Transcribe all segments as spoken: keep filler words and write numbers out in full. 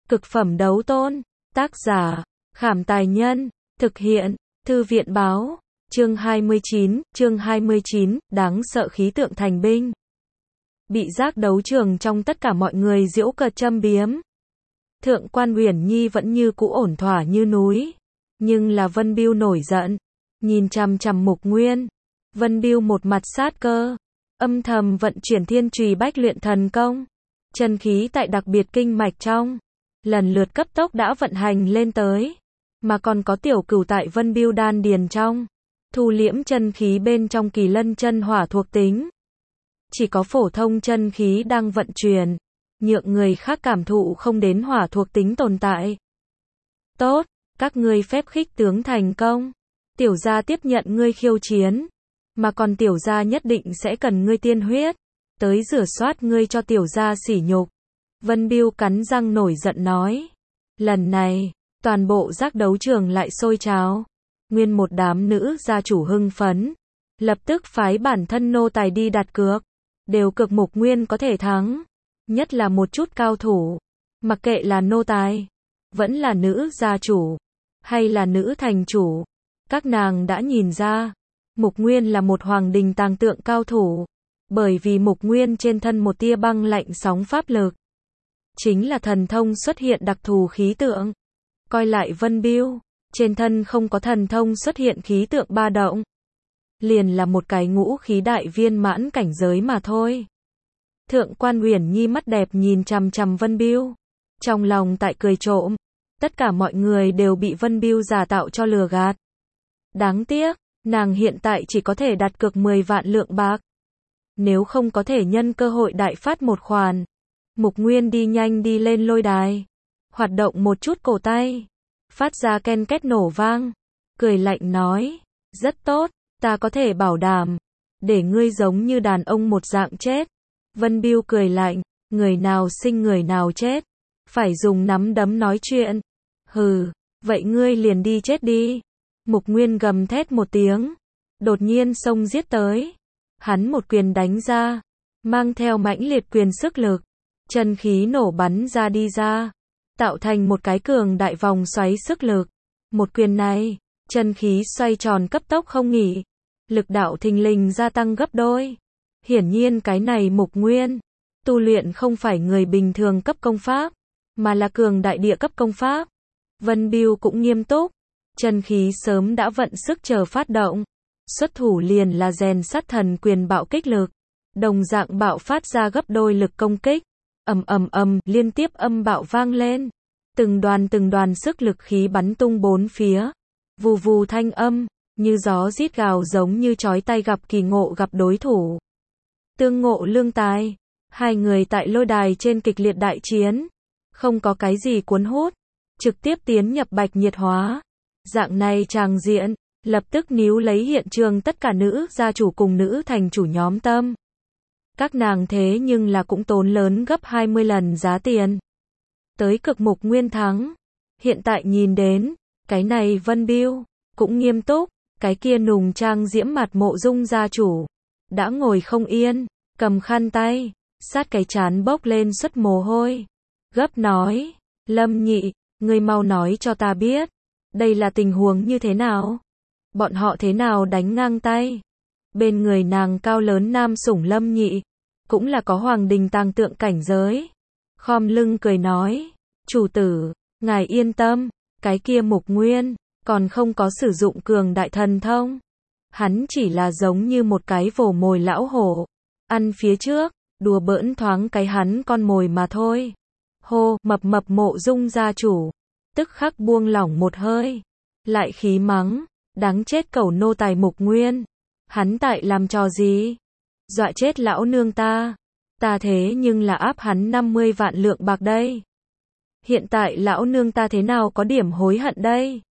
Cực phẩm đấu tôn. Tác giả, Khảm Tài Nhân. Thực hiện, Thư viện Báo. Chương hai mươi chín, chương hai mươi chín, đáng sợ khí tượng thành binh. Bị giác đấu trường trong tất cả mọi người giễu cợt châm biếm. Thượng quan Uyển Nhi vẫn như cũ ổn thỏa như núi. Nhưng là Vân Bưu nổi giận. Nhìn chằm chằm Mục Nguyên. Vân Bưu một mặt sát cơ. Âm thầm vận chuyển thiên trùy bách luyện thần công. Chân khí tại đặc biệt kinh mạch trong. Lần lượt cấp tốc đã vận hành lên tới. Mà còn có tiểu cửu tại Vân Bưu đan điền trong. Thu liễm chân khí bên trong kỳ lân chân hỏa thuộc tính. Chỉ có phổ thông chân khí đang vận chuyển. Nhượng người khác cảm thụ không đến hỏa thuộc tính tồn tại. Tốt, các ngươi phép khích tướng thành công. Tiểu gia tiếp nhận ngươi khiêu chiến. Mà còn tiểu gia nhất định sẽ cần ngươi tiên huyết. Tới rửa soát ngươi cho tiểu gia sỉ nhục. Vân Bưu cắn răng nổi giận nói. Lần này, toàn bộ giác đấu trường lại sôi trào. Nguyên một đám nữ gia chủ hưng phấn. Lập tức phái bản thân nô tài đi đặt cược. Đều cực Mục Nguyên có thể thắng. Nhất là một chút cao thủ. Mặc kệ là nô tài. Vẫn là nữ gia chủ. Hay là nữ thành chủ. Các nàng đã nhìn ra. Mục Nguyên là một hoàng đình tàng tượng cao thủ. Bởi vì Mục Nguyên trên thân một tia băng lạnh sóng pháp lực. Chính là thần thông xuất hiện đặc thù khí tượng. Coi lại Vân Bưu. Trên thân không có thần thông xuất hiện khí tượng ba động. Liền là một cái ngũ khí đại viên mãn cảnh giới mà thôi. Thượng quan Uyển Nhi mắt đẹp nhìn chằm chằm Vân Bưu. Trong lòng tại cười trộm. Tất cả mọi người đều bị Vân Bưu giả tạo cho lừa gạt. Đáng tiếc, nàng hiện tại chỉ có thể đặt cược mười vạn lượng bạc. Nếu không có thể nhân cơ hội đại phát một khoản. Mục Nguyên đi nhanh đi lên lôi đài. Hoạt động một chút cổ tay. Phát ra ken két nổ vang. Cười lạnh nói. Rất tốt, ta có thể bảo đảm. Để ngươi giống như đàn ông một dạng chết. Vân Bưu cười lạnh. Người nào sinh người nào chết. Phải dùng nắm đấm nói chuyện. Hừ, vậy ngươi liền đi chết đi. Mục Nguyên gầm thét một tiếng. Đột nhiên xông giết tới. Hắn một quyền đánh ra. Mang theo mãnh liệt quyền sức lực. Chân khí nổ bắn ra đi ra. Tạo thành một cái cường đại vòng xoáy sức lực. Một quyền này, chân khí xoay tròn cấp tốc không nghỉ. Lực đạo thình lình gia tăng gấp đôi. Hiển nhiên cái này Mục Nguyên. Tu luyện không phải người bình thường cấp công pháp. Mà là cường đại địa cấp công pháp. Vân Bưu cũng nghiêm túc. Chân khí sớm đã vận sức chờ phát động. Xuất thủ liền là rèn sắt thần quyền bạo kích lực. Đồng dạng bạo phát ra gấp đôi lực công kích. Ầm ầm ầm, liên tiếp âm bạo vang lên. Từng đoàn từng đoàn sức lực khí bắn tung bốn phía. Vù vù thanh âm, như gió rít gào giống như chói tai gặp kỳ ngộ gặp đối thủ. Tương ngộ lương tài. Hai người tại lôi đài trên kịch liệt đại chiến. Không có cái gì cuốn hút. Trực tiếp tiến nhập bạch nhiệt hóa. Dạng này tràng diện, lập tức níu lấy hiện trường tất cả nữ gia chủ cùng nữ thành chủ nhóm tâm. Các nàng thế nhưng là cũng tốn lớn gấp hai mươi lần giá tiền. Tới cực Mục Nguyên thắng. Hiện tại nhìn đến, cái này Vân Bưu, cũng nghiêm túc, cái kia nùng trang diễm mặt Mộ Dung gia chủ. Đã ngồi không yên, cầm khăn tay, sát cái trán bốc lên xuất mồ hôi. Gấp nói, Lâm Nhị, ngươi mau nói cho ta biết. Đây là tình huống như thế nào? Bọn họ thế nào đánh ngang tay? Bên người nàng cao lớn nam sủng Lâm Nhị. Cũng là có hoàng đình tàng tượng cảnh giới. Khom lưng cười nói. Chủ tử, ngài yên tâm. Cái kia Mục Nguyên, còn không có sử dụng cường đại thần thông. Hắn chỉ là giống như một cái vồ mồi lão hổ. Ăn phía trước, đùa bỡn thoáng cái hắn con mồi mà thôi. Hô, mập mập Mộ Dung gia chủ. Tức khắc buông lỏng một hơi. Lại khí mắng. Đáng chết cẩu nô tài Mục Nguyên. Hắn tại làm trò gì? Dọa chết lão nương ta. Ta thế nhưng là áp hắn năm mươi vạn lượng bạc đây. Hiện tại lão nương ta thế nào có điểm hối hận đây?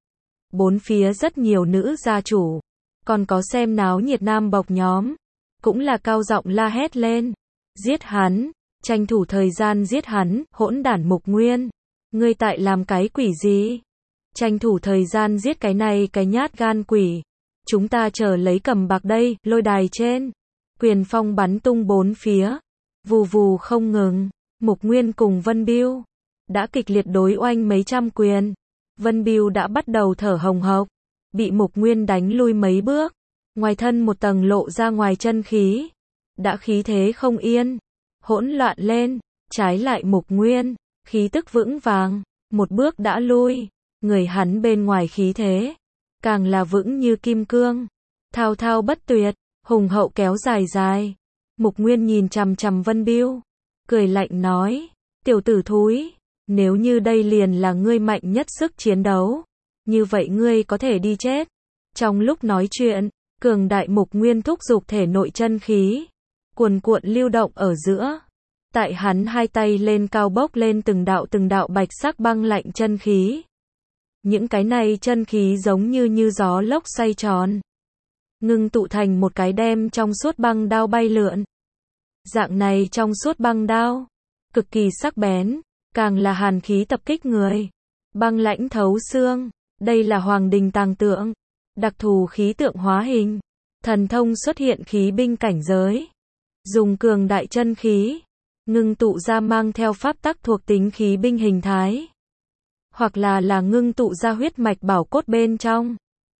Bốn phía rất nhiều nữ gia chủ. Còn có xem náo nhiệt nam bộc nhóm. Cũng là cao giọng la hét lên. Giết hắn. Tranh thủ thời gian giết hắn. Hỗn đản Mục Nguyên. Ngươi tại làm cái quỷ gì? Tranh thủ thời gian giết cái này cái nhát gan quỷ. Chúng ta chờ lấy cầm bạc đây. Lôi đài trên. Quyền phong bắn tung bốn phía. Vù vù không ngừng. Mục Nguyên cùng Vân Bưu. đã kịch liệt đối oanh mấy trăm quyền. Vân Bưu đã bắt đầu thở hồng hộc, bị Mục Nguyên đánh lui mấy bước, ngoài thân một tầng lộ ra ngoài chân khí, đã khí thế không yên, hỗn loạn lên, trái lại Mục Nguyên, khí tức vững vàng, một bước đã lui, người hắn bên ngoài khí thế, càng là vững như kim cương, thao thao bất tuyệt, hùng hậu kéo dài dài. Mục Nguyên nhìn chằm chằm Vân Bưu, cười lạnh nói, tiểu tử thúi, nếu như đây liền là ngươi mạnh nhất sức chiến đấu, như vậy ngươi có thể đi chết. Trong lúc nói chuyện, cường đại Mục Nguyên thúc giục thể nội chân khí, cuồn cuộn lưu động ở giữa. Tại hắn hai tay lên cao bốc lên từng đạo từng đạo bạch sắc băng lạnh chân khí. Những cái này chân khí giống như như gió lốc xoay tròn, ngưng tụ thành một cái đem trong suốt băng đao bay lượn. Dạng này trong suốt băng đao, cực kỳ sắc bén, càng là hàn khí tập kích người, băng lãnh thấu xương. Đây là Hoàng Đình Tàng Tượng, đặc thù khí tượng hóa hình, thần thông xuất hiện khí binh cảnh giới, dùng cường đại chân khí, ngưng tụ ra mang theo pháp tắc thuộc tính khí binh hình thái, hoặc là là ngưng tụ ra huyết mạch bảo cốt bên trong,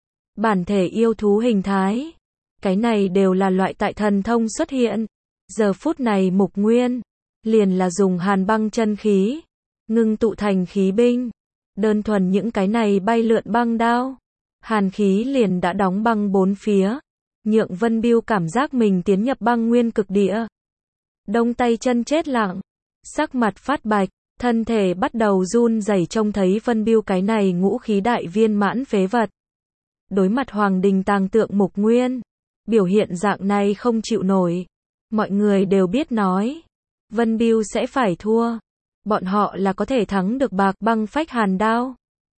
bản thể yêu thú hình thái, cái này đều là loại tại thần thông xuất hiện. Giờ phút này Mục Nguyên, liền là dùng hàn băng chân khí, ngưng tụ thành khí binh, đơn thuần những cái này bay lượn băng đao, hàn khí liền đã đóng băng bốn phía, nhượng Vân Bưu cảm giác mình tiến nhập băng nguyên cực địa. Đông tay chân chết lặng, sắc mặt phát bạch, thân thể bắt đầu run rẩy trông thấy Vân Bưu cái này ngũ khí đại viên mãn phế vật. Đối mặt Hoàng Đình Tàng Tượng Mục Nguyên, biểu hiện dạng này không chịu nổi. Mọi người đều biết nói, Vân Bưu sẽ phải thua. Bọn họ là có thể thắng được bạc băng phách hàn đao.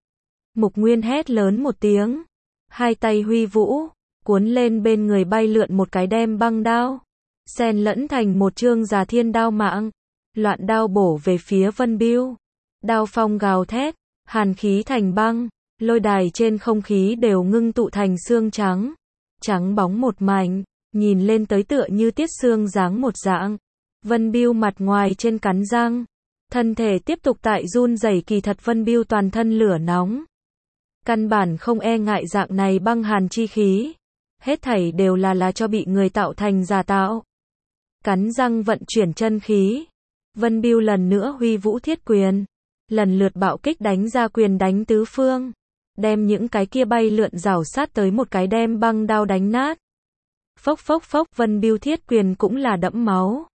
Mục Nguyên hét lớn một tiếng, hai tay huy vũ, cuốn lên bên người bay lượn một cái đem băng đao, xen lẫn thành một chương già thiên đao mạng, loạn đao bổ về phía Vân Bưu. Đao phong gào thét, hàn khí thành băng, lôi đài trên không khí đều ngưng tụ thành xương trắng, trắng bóng một mảnh, nhìn lên tới tựa như tiết xương dáng một dạng. Vân Bưu mặt ngoài trên cắn răng, thân thể tiếp tục tại run rẩy, kỳ thật Vân Bưu toàn thân lửa nóng, căn bản không e ngại dạng này băng hàn chi khí, hết thảy đều là là cho bị người tạo thành giả tạo. Cắn răng vận chuyển chân khí, Vân Bưu lần nữa huy vũ thiết quyền, lần lượt bạo kích đánh ra quyền đánh tứ phương, đem những cái kia bay lượn rảo sát tới một cái đem băng đao đánh nát. Phốc phốc phốc, Vân Bưu thiết quyền cũng là đẫm máu,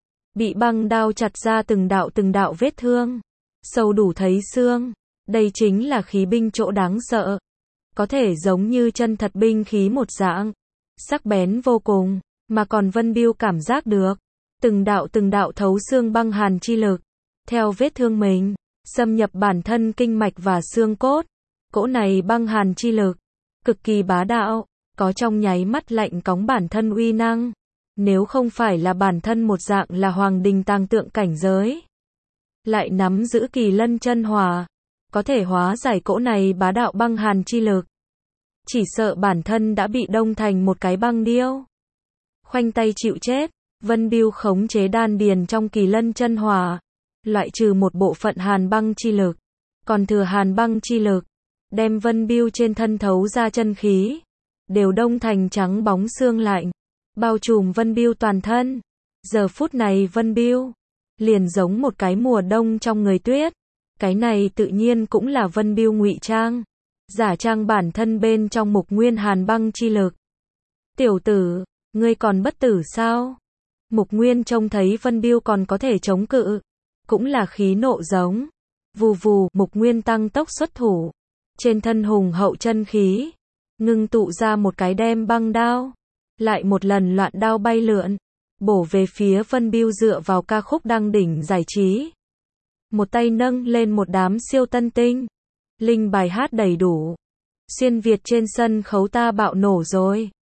bị băng đao chặt ra từng đạo từng đạo vết thương, sâu đủ thấy xương. Đây chính là khí binh chỗ đáng sợ, có thể giống như chân thật binh khí một dạng, sắc bén vô cùng, mà còn Vân Bưu cảm giác được từng đạo từng đạo thấu xương băng hàn chi lực, theo vết thương mình, xâm nhập bản thân kinh mạch và xương cốt. Cỗ này băng hàn chi lực, cực kỳ bá đạo, có trong nháy mắt lạnh cóng bản thân uy năng. Nếu không phải là bản thân một dạng là Hoàng Đình Tàng Tượng cảnh giới, lại nắm giữ Kỳ Lân chân hỏa, có thể hóa giải cỗ này bá đạo băng hàn chi lực, chỉ sợ bản thân đã bị đông thành một cái băng điêu. Khoanh tay chịu chết, Vân Bưu khống chế đan điền trong Kỳ Lân chân hỏa, loại trừ một bộ phận hàn băng chi lực, còn thừa hàn băng chi lực, đem Vân Bưu trên thân thấu ra chân khí, đều đông thành trắng bóng xương lạnh, bao trùm Vân Bưu toàn thân. Giờ phút này Vân Bưu, liền giống một cái mùa đông trong người tuyết. Cái này tự nhiên cũng là Vân Bưu ngụy trang, giả trang bản thân bên trong Mục Nguyên hàn băng chi lực. Tiểu tử, ngươi còn bất tử sao? Mục Nguyên trông thấy Vân Bưu còn có thể chống cự, cũng là khí nộ giống. Vù vù, Mục Nguyên tăng tốc xuất thủ, trên thân hùng hậu chân khí, ngưng tụ ra một cái đem băng đao, lại một lần loạn đao bay lượn, bổ về phía Vân Bưu dựa vào ca khúc đăng đỉnh giải trí. Một tay nâng lên một đám siêu tân tinh, linh bài hát đầy đủ. Xuyên Việt trên sân khấu ta bạo nổ rồi.